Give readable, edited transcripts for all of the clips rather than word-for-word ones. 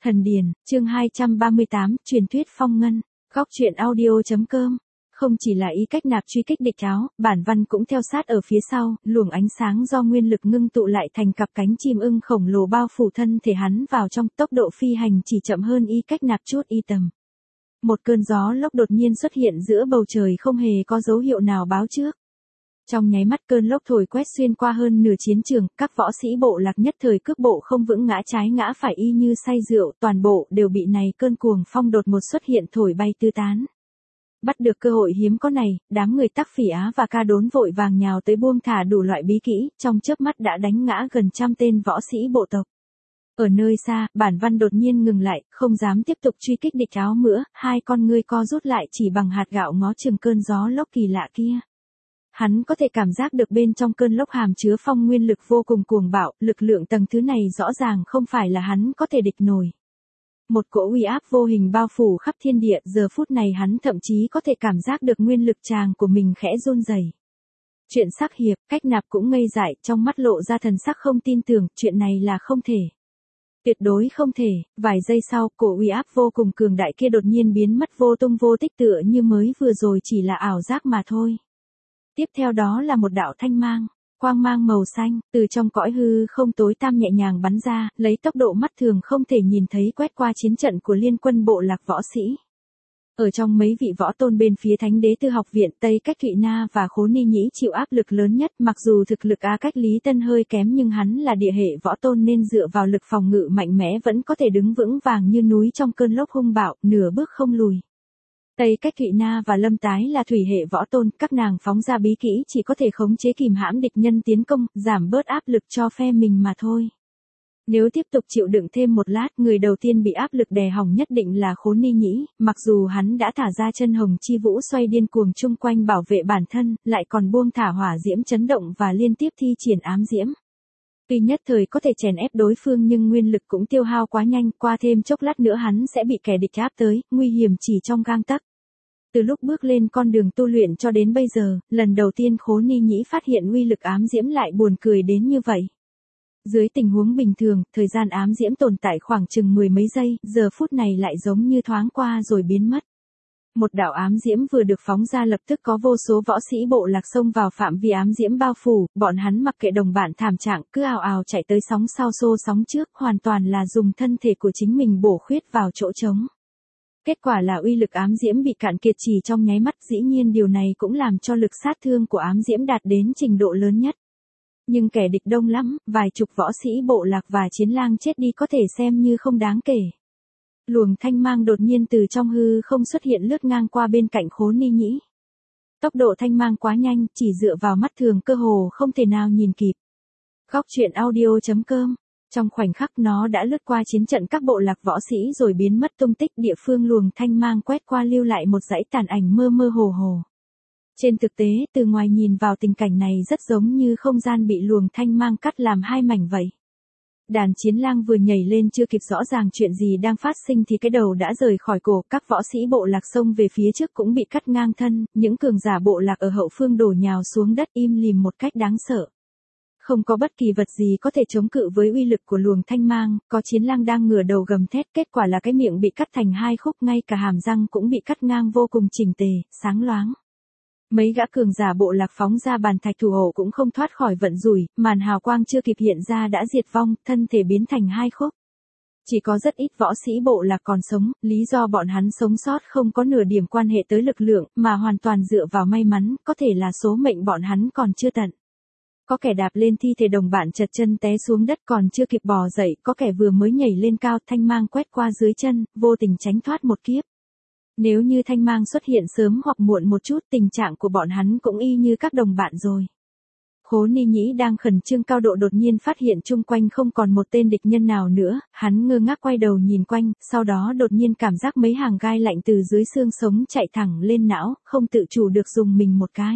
Thần Điền, chương 238, truyền thuyết phong ngân, góc truyện audio.com. Không chỉ là ý cách nạp truy kích địch áo, bản văn cũng theo sát ở phía sau, luồng ánh sáng do nguyên lực ngưng tụ lại thành cặp cánh chim ưng khổng lồ bao phủ thân thể hắn vào trong, tốc độ phi hành chỉ chậm hơn ý cách nạp chút y tầm. Một cơn gió lốc đột nhiên xuất hiện giữa bầu trời không hề có dấu hiệu nào báo trước. Trong nháy mắt cơn lốc thổi quét xuyên qua hơn nửa chiến trường, các võ sĩ bộ lạc nhất thời cước bộ không vững ngã trái ngã phải y như say rượu, toàn bộ đều bị này cơn cuồng phong đột một xuất hiện thổi bay tứ tán. Bắt được cơ hội hiếm có này, đám người Tắc Phỉ Á và Ca Đốn vội vàng nhào tới buông thả đủ loại bí kỹ, trong chớp mắt đã đánh ngã gần 100 tên võ sĩ bộ tộc. Ở nơi xa, bản văn đột nhiên ngừng lại, không dám tiếp tục truy kích địch áo nữa, hai con ngươi co rút lại chỉ bằng hạt gạo ngó chừng cơn gió lốc kỳ lạ kia. Hắn có thể cảm giác được bên trong cơn lốc hàm chứa phong nguyên lực vô cùng cuồng bạo, lực lượng tầng thứ này rõ ràng không phải là hắn có thể địch nổi. Một cỗ uy áp vô hình bao phủ khắp thiên địa, giờ phút này hắn thậm chí có thể cảm giác được nguyên lực tràng của mình khẽ run rẩy. Chuyện sắc hiệp, cách nạp cũng ngây dại, trong mắt lộ ra thần sắc không tin tưởng, chuyện này là không thể. Tuyệt đối không thể, vài giây sau, cổ uy áp vô cùng cường đại kia đột nhiên biến mất vô tung vô tích tựa như mới vừa rồi chỉ là ảo giác mà thôi. Tiếp theo đó là một đạo thanh mang, quang mang màu xanh, từ trong cõi hư không tối tăm nhẹ nhàng bắn ra, lấy tốc độ mắt thường không thể nhìn thấy quét qua chiến trận của liên quân bộ lạc võ sĩ. Ở trong mấy vị võ tôn bên phía Thánh Đế Tư Học Viện, Tây Cách Thụy Na và Khố Ni Nhĩ chịu áp lực lớn nhất, mặc dù thực lực A Cách Lý Tân hơi kém nhưng hắn là địa hệ võ tôn nên dựa vào lực phòng ngự mạnh mẽ vẫn có thể đứng vững vàng như núi trong cơn lốc hung bạo, nửa bước không lùi. Tây Cách Thụy Na và Lâm Tái là thủy hệ võ tôn, các nàng phóng ra bí kỹ chỉ có thể khống chế kìm hãm địch nhân tiến công, giảm bớt áp lực cho phe mình mà thôi. Nếu tiếp tục chịu đựng thêm một lát, người đầu tiên bị áp lực đè hỏng nhất định là Khố Ni Nhĩ, mặc dù hắn đã thả ra chân hồng chi vũ xoay điên cuồng chung quanh bảo vệ bản thân, lại còn buông thả hỏa diễm chấn động và liên tiếp thi triển ám diễm. Tuy nhất thời có thể chèn ép đối phương nhưng nguyên lực cũng tiêu hao quá nhanh, qua thêm chốc lát nữa hắn sẽ bị kẻ địch áp tới, nguy hiểm chỉ trong gang tấc. Từ lúc bước lên con đường tu luyện cho đến bây giờ, lần đầu tiên Khố Ni Nhĩ phát hiện uy lực ám diễm lại buồn cười đến như vậy. Dưới tình huống bình thường, thời gian ám diễm tồn tại khoảng chừng 10 mấy giây, giờ phút này lại giống như thoáng qua rồi biến mất. Một đạo ám diễm vừa được phóng ra lập tức có vô số võ sĩ bộ lạc xông vào phạm vi ám diễm bao phủ, bọn hắn mặc kệ đồng bạn thảm trạng cứ ào ào chạy tới sóng sau xô sóng trước, hoàn toàn là dùng thân thể của chính mình bổ khuyết vào chỗ trống. Kết quả là uy lực ám diễm bị cạn kiệt chỉ trong nháy mắt, dĩ nhiên điều này cũng làm cho lực sát thương của ám diễm đạt đến trình độ lớn nhất. Nhưng kẻ địch đông lắm, vài chục võ sĩ bộ lạc và chiến lang chết đi có thể xem như không đáng kể. Luồng thanh mang đột nhiên từ trong hư không xuất hiện lướt ngang qua bên cạnh Khố Ni Nhĩ. Tốc độ thanh mang quá nhanh, chỉ dựa vào mắt thường cơ hồ không thể nào nhìn kịp. Góc truyện audio.com. Trong khoảnh khắc nó đã lướt qua chiến trận các bộ lạc võ sĩ rồi biến mất tung tích, địa phương luồng thanh mang quét qua lưu lại một dãy tàn ảnh mơ mơ hồ hồ. Trên thực tế, từ ngoài nhìn vào tình cảnh này rất giống như không gian bị luồng thanh mang cắt làm hai mảnh vậy. Đàn chiến lang vừa nhảy lên chưa kịp rõ ràng chuyện gì đang phát sinh thì cái đầu đã rời khỏi cổ, các võ sĩ bộ lạc xông về phía trước cũng bị cắt ngang thân, những cường giả bộ lạc ở hậu phương đổ nhào xuống đất im lìm một cách đáng sợ. Không có bất kỳ vật gì có thể chống cự với uy lực của luồng thanh mang, có chiến lang đang ngửa đầu gầm thét, kết quả là cái miệng bị cắt thành hai khúc, ngay cả hàm răng cũng bị cắt ngang vô cùng chỉnh tề, sáng loáng. Mấy gã cường giả bộ lạc phóng ra bàn thạch thủ hộ cũng không thoát khỏi vận rủi, màn hào quang chưa kịp hiện ra đã diệt vong, thân thể biến thành hai khúc. Chỉ có rất ít võ sĩ bộ lạc còn sống, lý do bọn hắn sống sót không có nửa điểm quan hệ tới lực lượng, mà hoàn toàn dựa vào may mắn, có thể là số mệnh bọn hắn còn chưa tận. Có kẻ đạp lên thi thể đồng bạn chật chân té xuống đất còn chưa kịp bò dậy, có kẻ vừa mới nhảy lên cao, thanh mang quét qua dưới chân, vô tình tránh thoát một kiếp. Nếu như thanh mang xuất hiện sớm hoặc muộn một chút, tình trạng của bọn hắn cũng y như các đồng bạn rồi. Khố Ni Nhĩ đang khẩn trương cao độ đột nhiên phát hiện chung quanh không còn một tên địch nhân nào nữa, hắn ngơ ngác quay đầu nhìn quanh, sau đó đột nhiên cảm giác mấy hàng gai lạnh từ dưới xương sống chạy thẳng lên não, không tự chủ được dùng mình một cái.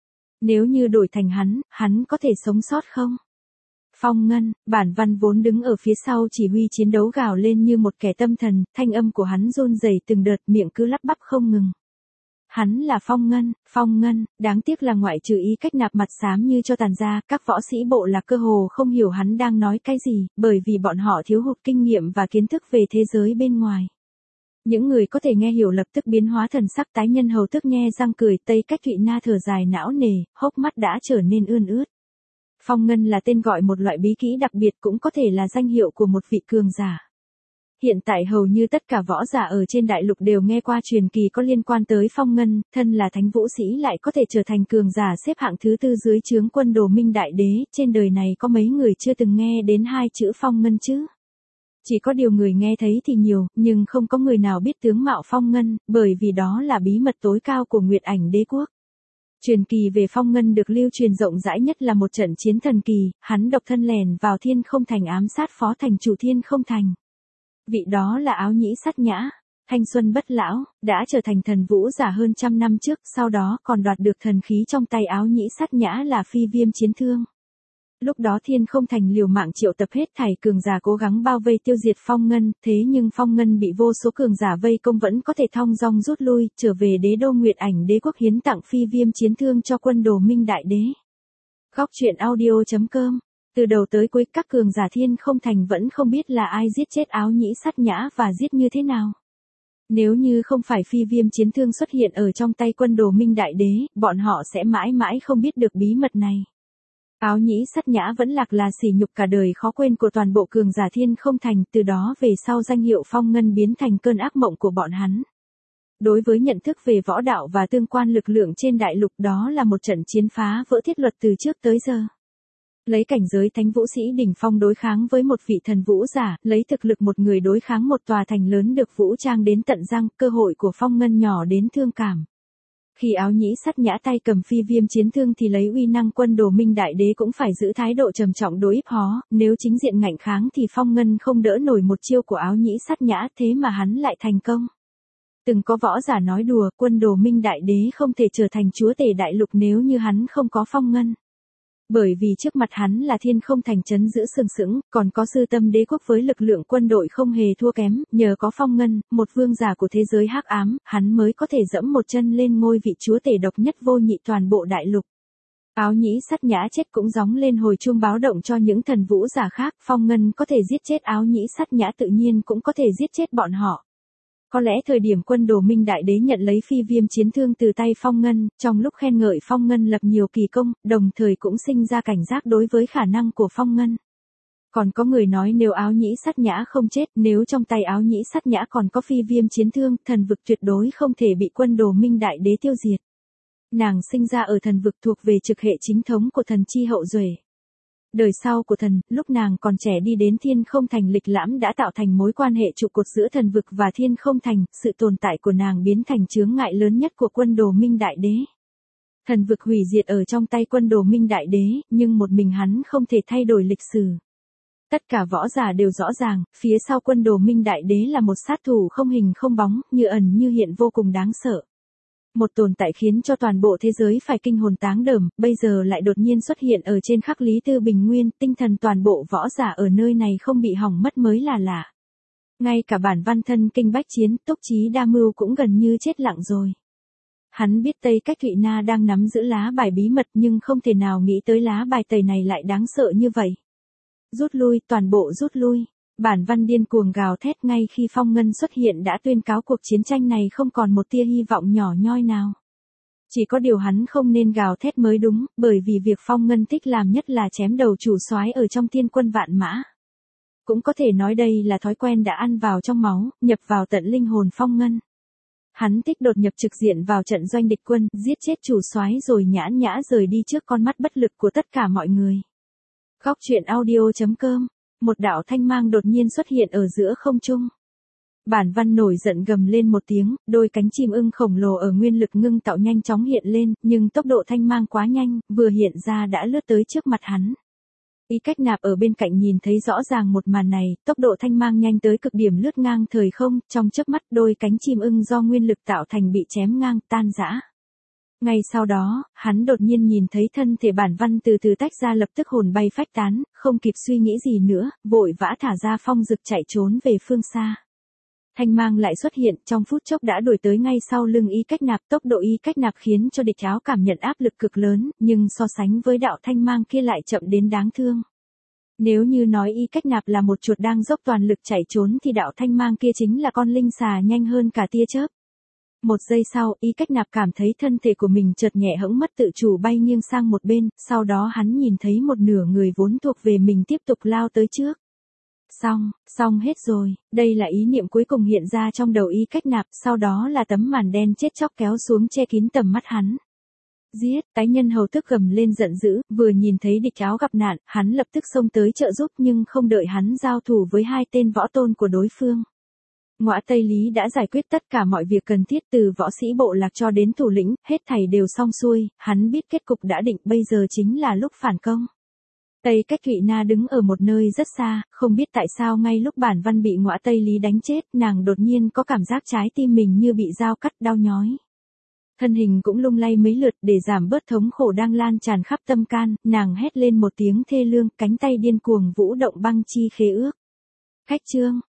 Nếu như đổi thành hắn có thể sống sót không? Phong ngân, bản văn vốn đứng ở phía sau chỉ huy chiến đấu gào lên như một kẻ tâm thần, thanh âm của hắn run rẩy từng đợt, miệng cứ lắp bắp không ngừng. Hắn là Phong Ngân, đáng tiếc là ngoại trừ ý cách nạp mặt xám như cho tàn ra, các võ sĩ bộ lạc cơ hồ không hiểu hắn đang nói cái gì, bởi vì bọn họ thiếu hụt kinh nghiệm và kiến thức về thế giới bên ngoài. Những người có thể nghe hiểu lập tức biến hóa thần sắc tái nhân hầu tức nhe răng cười, Tây Cách Thụy Na thở dài não nề, hốc mắt đã trở nên ươn ướt. Phong Ngân là tên gọi một loại bí kỹ đặc biệt, cũng có thể là danh hiệu của một vị cường giả. Hiện tại hầu như tất cả võ giả ở trên đại lục đều nghe qua truyền kỳ có liên quan tới Phong Ngân, thân là thánh vũ sĩ lại có thể trở thành cường giả xếp hạng thứ 4 dưới trướng quân Đồ Minh Đại Đế, trên đời này có mấy người chưa từng nghe đến hai chữ Phong Ngân chứ? Chỉ có điều người nghe thấy thì nhiều, nhưng không có người nào biết tướng mạo Phong Ngân, bởi vì đó là bí mật tối cao của Nguyệt Ảnh Đế quốc. Truyền kỳ về Phong Ngân được lưu truyền rộng rãi nhất là một trận chiến thần kỳ, hắn độc thân lèn vào Thiên Không Thành ám sát phó thành chủ Thiên Không Thành. Vị đó là Áo Nhĩ Sát Nhã, thanh xuân bất lão, đã trở thành thần vũ giả hơn 100 năm trước, sau đó còn đoạt được thần khí trong tay Áo Nhĩ Sát Nhã là Phi Viêm Chiến Thương. Lúc đó Thiên Không Thành liều mạng triệu tập hết thảy cường giả cố gắng bao vây tiêu diệt Phong Ngân, thế nhưng Phong Ngân bị vô số cường giả vây công vẫn có thể thong dong rút lui, trở về đế đô Nguyệt Ảnh Đế quốc hiến tặng Phi Viêm Chiến Thương cho quân Đồ Minh Đại Đế. Góc truyện audio.com. Từ đầu tới cuối các cường giả Thiên Không Thành vẫn không biết là ai giết chết Áo Nhĩ Sát Nhã và giết như thế nào. Nếu như không phải Phi Viêm Chiến Thương xuất hiện ở trong tay quân Đồ Minh Đại Đế, bọn họ sẽ mãi mãi không biết được bí mật này. Áo Nhĩ Sát Nhã vẫn lạc là sỉ nhục cả đời khó quên của toàn bộ cường giả Thiên Không Thành, từ đó về sau danh hiệu Phong Ngân biến thành cơn ác mộng của bọn hắn. Đối với nhận thức về võ đạo và tương quan lực lượng trên đại lục, đó là một trận chiến phá vỡ thiết luật từ trước tới giờ. Lấy cảnh giới thánh vũ sĩ đỉnh phong đối kháng với một vị thần vũ giả, lấy thực lực một người đối kháng một tòa thành lớn được vũ trang đến tận răng, cơ hội của Phong Ngân nhỏ đến thương cảm. Khi Áo Nhĩ Sát Nhã tay cầm Phi Viêm Chiến Thương thì lấy uy năng quân Đồ Minh Đại Đế cũng phải giữ thái độ trầm trọng đối phó, nếu chính diện ngạnh kháng thì Phong Ngân không đỡ nổi một chiêu của Áo Nhĩ Sát Nhã, thế mà hắn lại thành công. Từng có võ giả nói đùa, quân Đồ Minh Đại Đế không thể trở thành chúa tể đại lục nếu như hắn không có Phong Ngân. Bởi vì trước mặt hắn là Thiên Không Thành trấn giữ sừng sững, còn có Sư Tâm Đế quốc với lực lượng quân đội không hề thua kém, nhờ có Phong Ngân, một vương giả của thế giới hắc ám, hắn mới có thể dẫm một chân lên ngôi vị chúa tể độc nhất vô nhị toàn bộ đại lục. Áo Nhĩ Sát Nhã chết cũng gióng lên hồi chuông báo động cho những thần vũ giả khác, Phong Ngân có thể giết chết Áo Nhĩ Sát Nhã tự nhiên cũng có thể giết chết bọn họ. Có lẽ thời điểm quân Đồ Minh Đại Đế nhận lấy Phi Viêm Chiến Thương từ tay Phong Ngân, trong lúc khen ngợi Phong Ngân lập nhiều kỳ công, đồng thời cũng sinh ra cảnh giác đối với khả năng của Phong Ngân. Còn có người nói nếu Áo Nhĩ Sát Nhã không chết, nếu trong tay Áo Nhĩ Sát Nhã còn có Phi Viêm Chiến Thương, thần vực tuyệt đối không thể bị quân Đồ Minh Đại Đế tiêu diệt. Nàng sinh ra ở thần vực thuộc về trực hệ chính thống của thần chi hậu duệ. Đời sau của thần, lúc nàng còn trẻ đi đến Thiên Không Thành lịch lãm đã tạo thành mối quan hệ trụ cột giữa thần vực và Thiên Không Thành, sự tồn tại của nàng biến thành chướng ngại lớn nhất của quân Đồ Minh Đại Đế. Thần vực hủy diệt ở trong tay quân Đồ Minh Đại Đế, nhưng một mình hắn không thể thay đổi lịch sử. Tất cả võ giả đều rõ ràng, phía sau quân Đồ Minh Đại Đế là một sát thủ không hình không bóng, như ẩn như hiện vô cùng đáng sợ. Một tồn tại khiến cho toàn bộ thế giới phải kinh hồn táng đờm, bây giờ lại đột nhiên xuất hiện ở trên khắc Lý Tư Bình Nguyên, tinh thần toàn bộ võ giả ở nơi này không bị hỏng mất mới là lạ. Ngay cả bản văn thân kinh bách chiến, Túc Chí Đa Mưu cũng gần như chết lặng rồi. Hắn biết Tây Cách Thụy Na đang nắm giữ lá bài bí mật nhưng không thể nào nghĩ tới lá bài tẩy này lại đáng sợ như vậy. Rút lui, toàn bộ rút lui. Bản văn điên cuồng gào thét ngay khi Phong Ngân xuất hiện đã tuyên cáo cuộc chiến tranh này không còn một tia hy vọng nhỏ nhoi nào. Chỉ có điều hắn không nên gào thét mới đúng, bởi vì việc Phong Ngân thích làm nhất là chém đầu chủ soái ở trong Thiên Quân Vạn Mã. Cũng có thể nói đây là thói quen đã ăn vào trong máu, nhập vào tận linh hồn Phong Ngân. Hắn thích đột nhập trực diện vào trận doanh địch quân, giết chết chủ soái rồi nhãn nhã rời đi trước con mắt bất lực của tất cả mọi người. Góc truyện audio.com. Một đạo thanh mang đột nhiên xuất hiện ở giữa không trung. Bản văn nổi giận gầm lên một tiếng, đôi cánh chim ưng khổng lồ ở nguyên lực ngưng tạo nhanh chóng hiện lên, nhưng tốc độ thanh mang quá nhanh, vừa hiện ra đã lướt tới trước mặt hắn. Ý Cách Nạp ở bên cạnh nhìn thấy rõ ràng một màn này, tốc độ thanh mang nhanh tới cực điểm lướt ngang thời không, trong chớp mắt đôi cánh chim ưng do nguyên lực tạo thành bị chém ngang, tan rã. Ngay sau đó, hắn đột nhiên nhìn thấy thân thể bản văn từ từ tách ra lập tức hồn bay phách tán, không kịp suy nghĩ gì nữa, vội vã thả ra phong dực chạy trốn về phương xa. thanh mang lại xuất hiện, trong phút chốc đã đuổi tới ngay sau lưng Y Cách Nạp. Tốc độ Y Cách Nạp khiến cho địch áo cảm nhận áp lực cực lớn, nhưng so sánh với đạo thanh mang kia lại chậm đến đáng thương. Nếu như nói Y Cách Nạp là một chuột đang dốc toàn lực chạy trốn thì đạo thanh mang kia chính là con linh xà nhanh hơn cả tia chớp. Một giây sau, Y Cách Nạp cảm thấy thân thể của mình chợt nhẹ hẫng mất tự chủ bay nghiêng sang một bên, sau đó hắn nhìn thấy một nửa người vốn thuộc về mình tiếp tục lao tới trước. Xong hết rồi, đây là ý niệm cuối cùng hiện ra trong đầu Y Cách Nạp, sau đó là tấm màn đen chết chóc kéo xuống che kín tầm mắt hắn. Giết, tái nhân hầu tức gầm lên giận dữ, vừa nhìn thấy địch áo gặp nạn, hắn lập tức xông tới trợ giúp nhưng không đợi hắn giao thủ với hai tên võ tôn của đối phương. Ngõa Tây Lý đã giải quyết tất cả mọi việc cần thiết từ võ sĩ bộ lạc cho đến thủ lĩnh, hết thảy đều xong xuôi, hắn biết kết cục đã định, bây giờ chính là lúc phản công. Tây Cách Thụy Na đứng ở một nơi rất xa, không biết tại sao ngay lúc Bản Văn bị Ngõa Tây Lý đánh chết, nàng đột nhiên có cảm giác trái tim mình như bị dao cắt đau nhói. Thân hình cũng lung lay mấy lượt để giảm bớt thống khổ đang lan tràn khắp tâm can, nàng hét lên một tiếng thê lương, cánh tay điên cuồng vũ động băng chi khế ước. Khách chương